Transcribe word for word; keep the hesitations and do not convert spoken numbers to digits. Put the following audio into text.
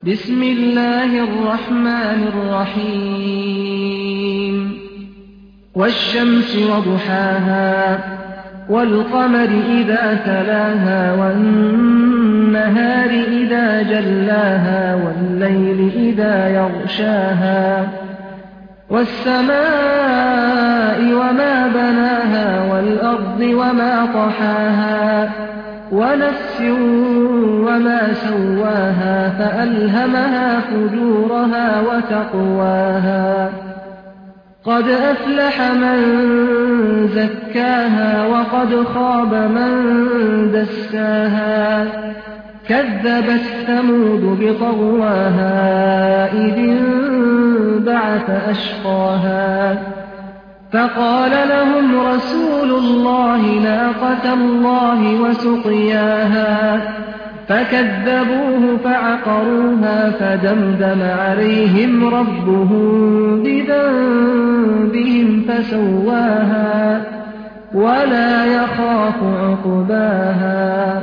بسم الله الرحمن الرحيم والشمس وضحاها والقمر إذا تلاها والنهار إذا جلاها والليل إذا يغشاها والسماء وما بناها والأرض وما طحاها ونفس وما سواها فألهمها فجورها وتقواها قد أفلح من زكاها وقد خاب من دساها كذبت ثمود بطغواها إذ انبعث أشقاها فقال لهم رسول الله ناقة الله وسقياها فكذبوه فعقروها فدمدم عليهم ربهم بذنبهم فسواها ولا يخاف عقباها